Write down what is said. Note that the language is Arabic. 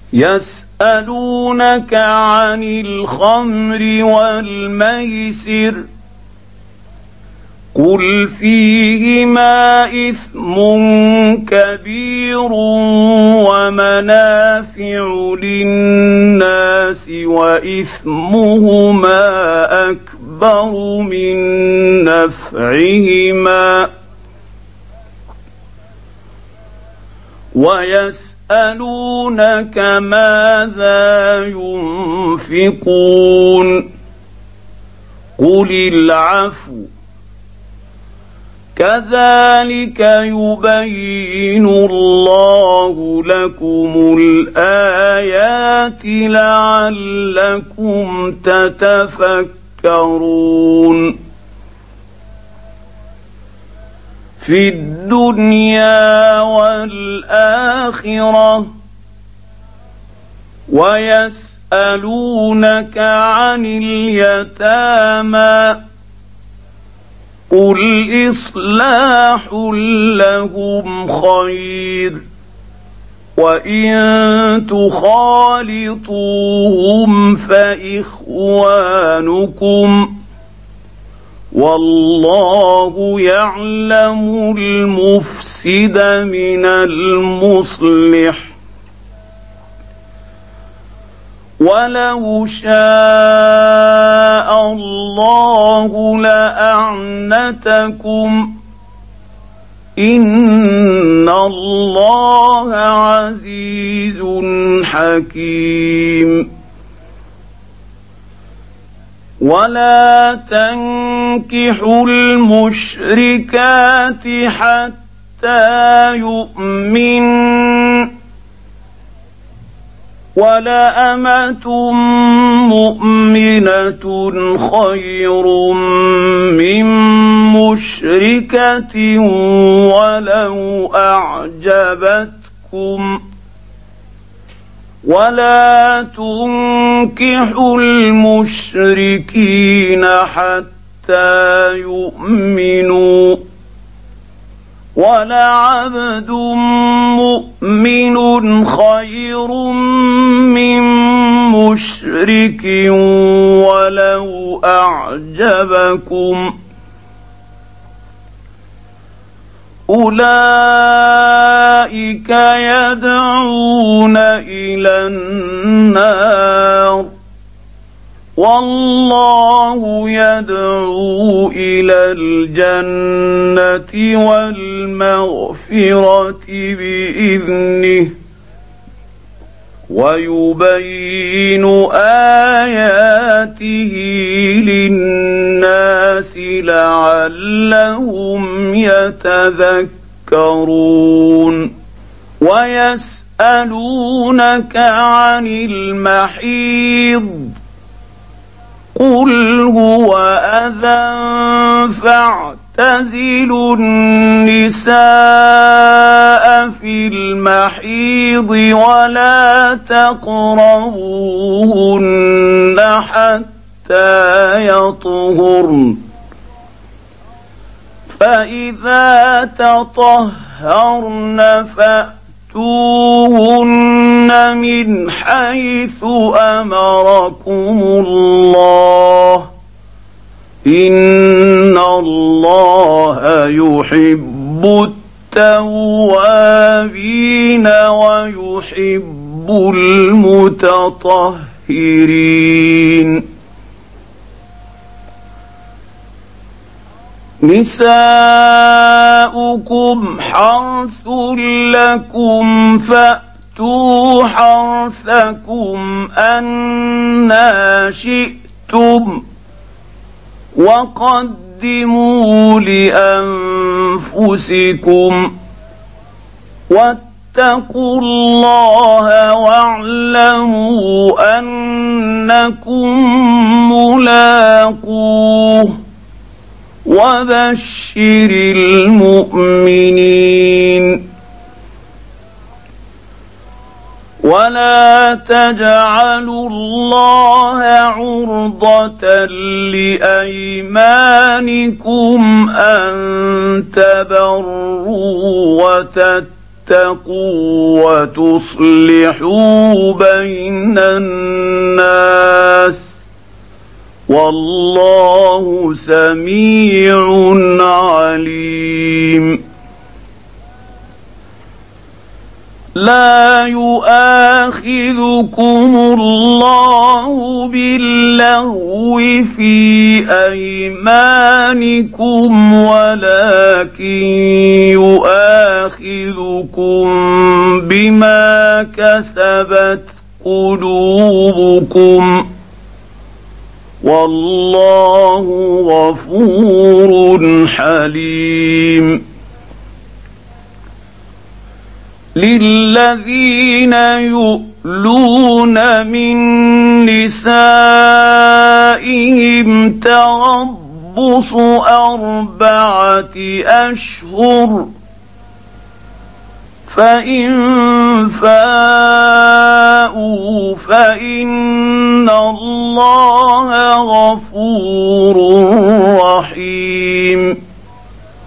يسألونك عن الخمر والميسر قل فيهما إثم كبير ومنافع للناس وإثمهما أكبر من نفعهما ويسألونك ماذا ينفقون قل العفو كذلك يبين الله لكم الآيات لعلكم تتفكرون في الدنيا والآخرة ويسألونك عن اليتامى قل إصلاح لهم خير وإن تخالطوهم فإخوانكم والله يعلم المفسد من المصلح ولو شاء الله لأعنتكم إن الله عزيز حكيم ولا تنكحوا المشركات حتى يؤمنن ولأمة مؤمنة خير من مشركة ولو أعجبتكم ولا تنكحوا المشركين حتى يؤمنوا ولعبد مؤمن خير من مشرك ولو أعجبكم أولئك يدعون إلى النار والله يدعو إلى الجنة والمغفرة بإذنه ويبين آياته للناس لعلهم يتذكرون ويسألونك عن المحيض قل هو أذى فاعتزلوا النساء في المحيض ولا تقربوهن حتى يطهرن فإذا تطهرن فأتوهن من حيث أمركم الله إن الله يحب التوابين ويحب المتطهرين نساؤكم حرث لكم فأتوا حرثكم أنى شئتم وقدموا لأنفسكم واتقوا الله واعلموا أنكم ملاقوه وبشر المؤمنين ولا تجعلوا الله عرضة لأيمانكم أن تبروا تتقوا وتصلحوا بين الناس والله سميع عليم. لا يؤاخذكم الله باللغو في ايمانكم ولكن يؤاخذكم بما كسبت قلوبكم والله غفور حليم. للذين يؤلون من نسائهم تربص 4 أشهر فإن فاءوا فإن الله غفور رحيم.